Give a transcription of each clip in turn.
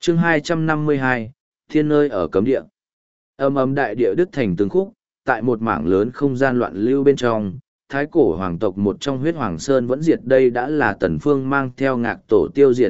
chương 252, thiên nơi ở cấm địa. Âm ầm đại địa đứt thành từng khúc, tại một mảng lớn không gian loạn lưu bên trong, thái cổ hoàng tộc một trong huyết hoàng sơn vẫn diệt. Đây đã là Tần Phương mang theo ngạc tổ tiêu diệt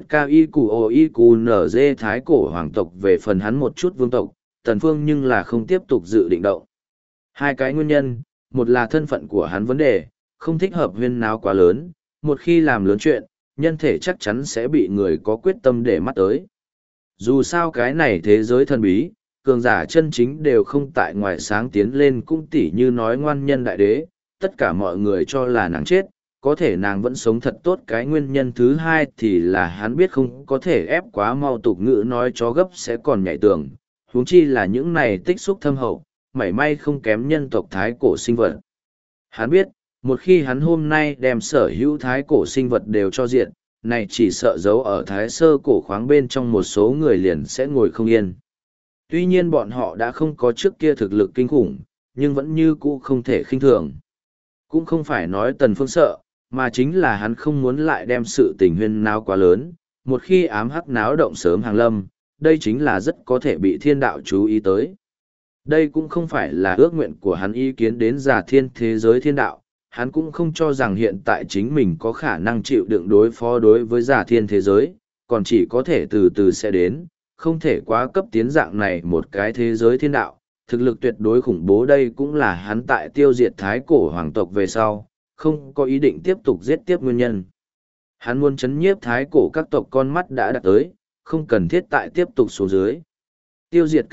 KIQOIQNZ thái cổ hoàng tộc. Về phần hắn một chút vương tộc, Tần Phương nhưng là không tiếp tục dự định động. Hai cái nguyên nhân, một là thân phận của hắn vấn đề, không thích hợp huyên náo quá lớn, một khi làm lớn chuyện, nhân thể chắc chắn sẽ bị người có quyết tâm để mắt tới. Dù sao cái này thế giới thần bí, cường giả chân chính đều không tại ngoài sáng tiến lên, cũng tỉ như nói ngoan nhân đại đế, tất cả mọi người cho là nàng chết, có thể nàng vẫn sống thật tốt. Cái nguyên nhân thứ hai thì là hắn biết không có thể ép quá mau, tục ngữ nói chó gấp sẽ còn nhảy tường, huống chi là những này tích xúc thâm hậu, mảy may không kém nhân tộc thái cổ sinh vật. Hắn biết, một khi hắn hôm nay đem sở hữu thái cổ sinh vật đều cho diện, này chỉ sợ giấu ở thái sơ cổ khoáng bên trong một số người liền sẽ ngồi không yên. Tuy nhiên bọn họ đã không có trước kia thực lực kinh khủng, nhưng vẫn như cũ không thể khinh thường. Cũng không phải nói Tần Phương sợ, mà chính là hắn không muốn lại đem sự tình huyên náo quá lớn, một khi ám hắc náo động sớm hàng lâm, đây chính là rất có thể bị thiên đạo chú ý tới. Đây cũng không phải là ước nguyện của hắn ý kiến đến giả thiên thế giới thiên đạo, hắn cũng không cho rằng hiện tại chính mình có khả năng chịu đựng đối phó đối với giả thiên thế giới, còn chỉ có thể từ từ sẽ đến, không thể quá cấp tiến dạng này một cái thế giới thiên đạo, thực lực tuyệt đối khủng bố. Đây cũng là hắn tại tiêu diệt thái cổ hoàng tộc về sau, không có ý định tiếp tục giết tiếp nguyên nhân. Hắn muốn chấn nhiếp thái cổ các tộc con mắt đã đạt tới, không cần thiết tại tiếp tục xuống dưới. Tiêu diệt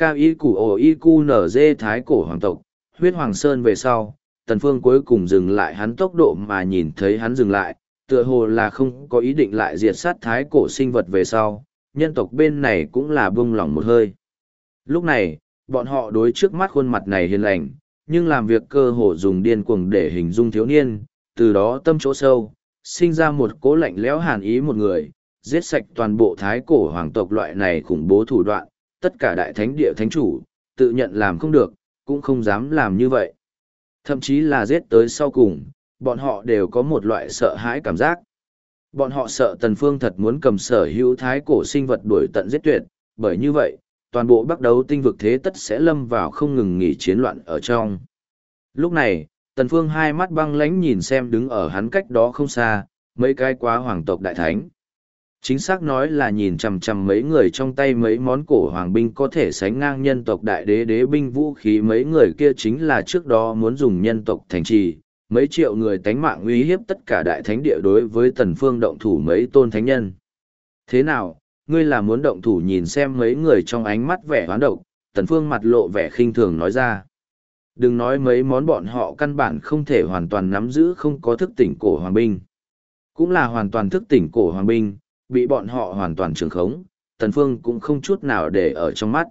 KIQOIQNZ thái cổ hoàng tộc, huyết hoàng sơn về sau, Tần Phương cuối cùng dừng lại hắn tốc độ, mà nhìn thấy hắn dừng lại, tựa hồ là không có ý định lại diệt sát thái cổ sinh vật về sau, nhân tộc bên này cũng là buông lỏng một hơi. Lúc này, bọn họ đối trước mắt khuôn mặt này hiền lành, nhưng làm việc cơ hồ dùng điên cuồng để hình dung thiếu niên, từ đó tâm chỗ sâu, sinh ra một cố lạnh lẽo hàn ý. Một người, giết sạch toàn bộ thái cổ hoàng tộc, loại này khủng bố thủ đoạn, tất cả đại thánh địa thánh chủ, tự nhận làm không được, cũng không dám làm như vậy. Thậm chí là giết tới sau cùng, bọn họ đều có một loại sợ hãi cảm giác. Bọn họ sợ Tần Phương thật muốn cầm sở hữu thái cổ sinh vật đuổi tận giết tuyệt, bởi như vậy, toàn bộ Bắc Đấu tinh vực thế tất sẽ lâm vào không ngừng nghỉ chiến loạn ở trong. Lúc này, Tần Phương hai mắt băng lãnh nhìn xem đứng ở hắn cách đó không xa, mấy cái quá hoàng tộc đại thánh. Chính xác nói là nhìn chằm chằm mấy người trong tay mấy món cổ hoàng binh có thể sánh ngang nhân tộc đại đế đế binh vũ khí. Mấy người kia chính là trước đó muốn dùng nhân tộc thành trì, mấy triệu người tánh mạng uy hiếp tất cả đại thánh địa đối với Tần Phương động thủ mấy tôn thánh nhân. Thế nào, ngươi là muốn động thủ? Nhìn xem mấy người trong ánh mắt vẻ hoán độc, Tần Phương mặt lộ vẻ khinh thường nói ra. Đừng nói mấy món, bọn họ căn bản không thể hoàn toàn nắm giữ không có thức tỉnh cổ hoàng binh. Cũng là hoàn toàn thức tỉnh cổ hoàng binh, bị bọn họ hoàn toàn trường khống, Tần Phương cũng không chút nào để ở trong mắt.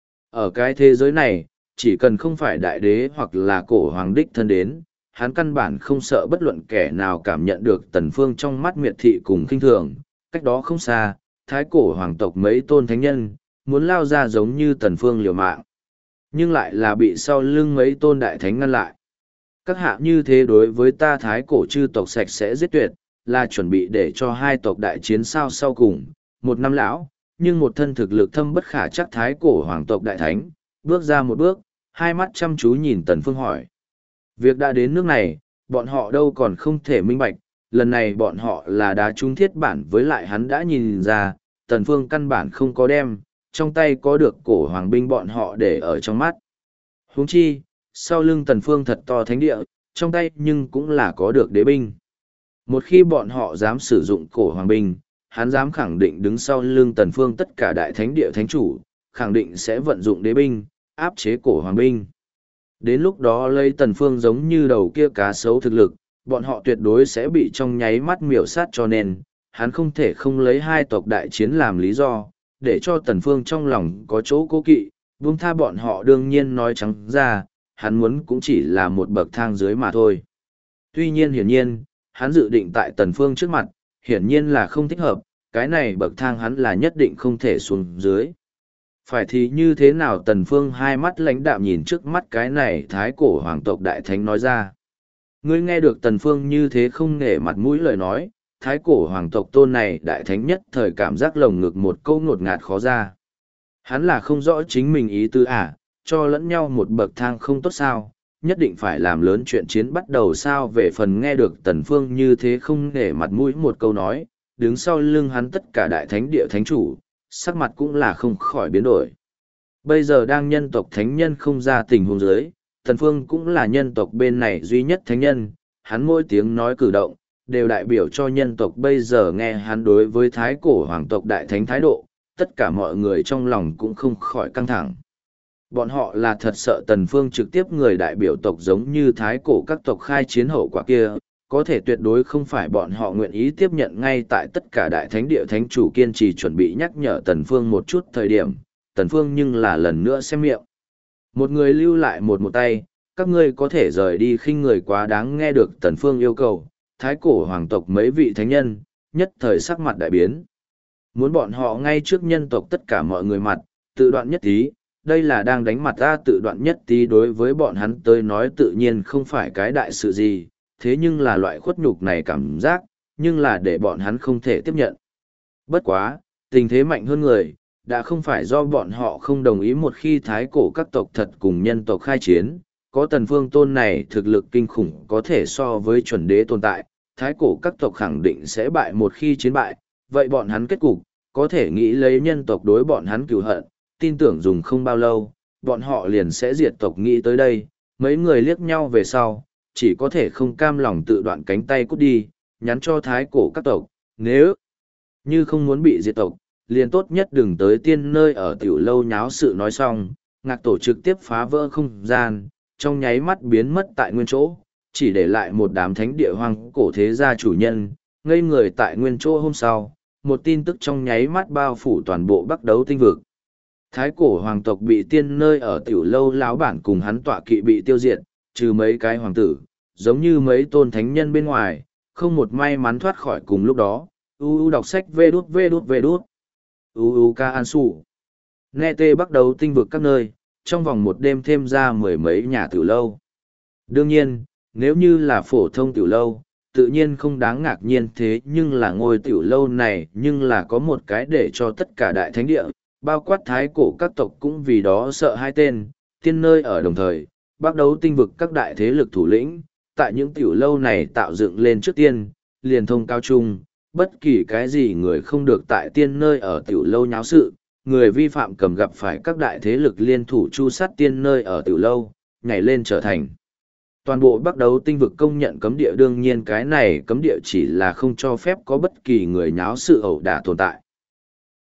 Ở cái thế giới này, chỉ cần không phải đại đế hoặc là cổ hoàng đích thân đến, hắn căn bản không sợ bất luận kẻ nào cảm nhận được Tần Phương trong mắt miệt thị cùng khinh thường. Cách đó không xa, thái cổ hoàng tộc mấy tôn thánh nhân, muốn lao ra giống như Tần Phương liều mạng. Nhưng lại là bị sau lưng mấy tôn đại thánh ngăn lại. Các hạ như thế đối với ta thái cổ chư tộc sạch sẽ giết tuyệt, là chuẩn bị để cho hai tộc đại chiến sao? Sau cùng, một năm lão, nhưng một thân thực lực thâm bất khả chắc thái cổ hoàng tộc đại thánh, bước ra một bước, hai mắt chăm chú nhìn Tần Phương hỏi. Việc đã đến nước này, bọn họ đâu còn không thể minh bạch, lần này bọn họ là đá trúng thiết bản. Với lại hắn đã nhìn ra, Tần Phương căn bản không có đem, trong tay có được cổ hoàng binh bọn họ để ở trong mắt. Huống chi, sau lưng Tần Phương thật to thánh địa, trong tay nhưng cũng là có được đế binh. Một khi bọn họ dám sử dụng cổ hoàng binh, hắn dám khẳng định đứng sau lưng Tần Phương tất cả đại thánh địa thánh chủ, khẳng định sẽ vận dụng đế binh, áp chế cổ hoàng binh. Đến lúc đó lấy Tần Phương giống như đầu kia cá sấu thực lực, bọn họ tuyệt đối sẽ bị trong nháy mắt miểu sát, cho nên, hắn không thể không lấy hai tộc đại chiến làm lý do, để cho Tần Phương trong lòng có chỗ cố kỵ, buông tha bọn họ. Đương nhiên nói trắng ra, hắn muốn cũng chỉ là một bậc thang dưới mà thôi. Tuy nhiên hiển nhiên, hắn dự định tại Tần Phương trước mặt, hiển nhiên là không thích hợp, cái này bậc thang hắn là nhất định không thể xuống dưới. Phải thì như thế nào? Tần Phương hai mắt lãnh đạm nhìn trước mắt cái này thái cổ hoàng tộc đại thánh nói ra. Ngươi nghe được Tần Phương như thế không nể mặt mũi lời nói, thái cổ hoàng tộc tôn này đại thánh nhất thời cảm giác lồng ngực một câu ngột ngạt khó ra. Hắn là không rõ chính mình ý tứ à, cho lẫn nhau một bậc thang không tốt sao, nhất định phải làm lớn chuyện chiến bắt đầu sao. Về phần nghe được Tần Phương như thế không nể mặt mũi một câu nói, đứng sau lưng hắn tất cả đại thánh địa thánh chủ, sắc mặt cũng là không khỏi biến đổi. Bây giờ đang nhân tộc thánh nhân không ra tình huống dưới, Tần Phương cũng là nhân tộc bên này duy nhất thánh nhân, hắn mỗi tiếng nói cử động, đều đại biểu cho nhân tộc bây giờ nghe hắn đối với thái cổ hoàng tộc đại thánh thái độ, tất cả mọi người trong lòng cũng không khỏi căng thẳng. Bọn họ là thật sợ Tần Phương trực tiếp người đại biểu tộc giống như thái cổ các tộc khai chiến hậu quả kia, có thể tuyệt đối không phải bọn họ nguyện ý tiếp nhận. Ngay tại tất cả đại thánh địa thánh chủ kiên trì chuẩn bị nhắc nhở Tần Phương một chút thời điểm, Tần Phương nhưng là lần nữa xem miệng. Một người lưu lại một tay, các ngươi có thể rời đi, khinh người quá đáng. Nghe được Tần Phương yêu cầu, thái cổ hoàng tộc mấy vị thánh nhân, nhất thời sắc mặt đại biến. Muốn bọn họ ngay trước nhân tộc tất cả mọi người mặt, tự đoạn nhất tí, đây là đang đánh mặt ta. Tự đoạn nhất tí đối với bọn hắn tới nói tự nhiên không phải cái đại sự gì, thế nhưng là loại khuất nhục này cảm giác, nhưng là để bọn hắn không thể tiếp nhận. Bất quá, tình thế mạnh hơn người, đã không phải do bọn họ không đồng ý. Một khi thái cổ các tộc thật cùng nhân tộc khai chiến, có Tần Phương tôn này thực lực kinh khủng có thể so với chuẩn đế tồn tại, thái cổ các tộc khẳng định sẽ bại. Một khi chiến bại, vậy bọn hắn kết cục, có thể nghĩ lấy nhân tộc đối bọn hắn cừu hận, tin tưởng dùng không bao lâu, bọn họ liền sẽ diệt tộc. Nghĩ tới đây, mấy người liếc nhau về sau, chỉ có thể không cam lòng tự đoạn cánh tay cút đi, nhắn cho thái cổ các tộc, nếu như không muốn bị diệt tộc, liền tốt nhất đừng tới tiên nơi ở tiểu lâu nháo sự. Nói xong, Ngạc Tổ trực tiếp phá vỡ không gian, trong nháy mắt biến mất tại nguyên chỗ, chỉ để lại một đám thánh địa hoang cổ thế gia chủ nhân, ngây người tại nguyên chỗ. Hôm sau, một tin tức trong nháy mắt bao phủ toàn bộ Bắc Đấu tinh vực. Thái cổ hoàng tộc bị tiên nơi ở tiểu lâu lão bản cùng hắn tọa kỵ bị tiêu diệt, trừ mấy cái hoàng tử, giống như mấy tôn thánh nhân bên ngoài, không một may mắn thoát khỏi. Cùng lúc đó, đọc sách vê đút. Ca An Sủ. Nghe tê Bắc Đấu tinh vực các nơi, trong vòng một đêm thêm ra mười mấy nhà tiểu lâu. Đương nhiên, nếu như là phổ thông tiểu lâu, tự nhiên không đáng ngạc nhiên, thế nhưng là ngôi tiểu lâu này nhưng là có một cái để cho tất cả đại thánh địa, bao quát thái cổ các tộc cũng vì đó sợ hai tên, tiên nơi ở. Đồng thời, Bắc Đấu tinh vực các đại thế lực thủ lĩnh, tại những tiểu lâu này tạo dựng lên trước tiên, liền thông cao chung, bất kỳ cái gì người không được tại tiên nơi ở tiểu lâu nháo sự, người vi phạm cầm gặp phải các đại thế lực liên thủ chu sát tiên nơi ở tiểu lâu, nhảy lên trở thành toàn bộ Bắc Đấu tinh vực công nhận cấm địa. đương nhiên cái này cấm địa chỉ là không cho phép có bất kỳ người nháo sự ẩu đả tồn tại.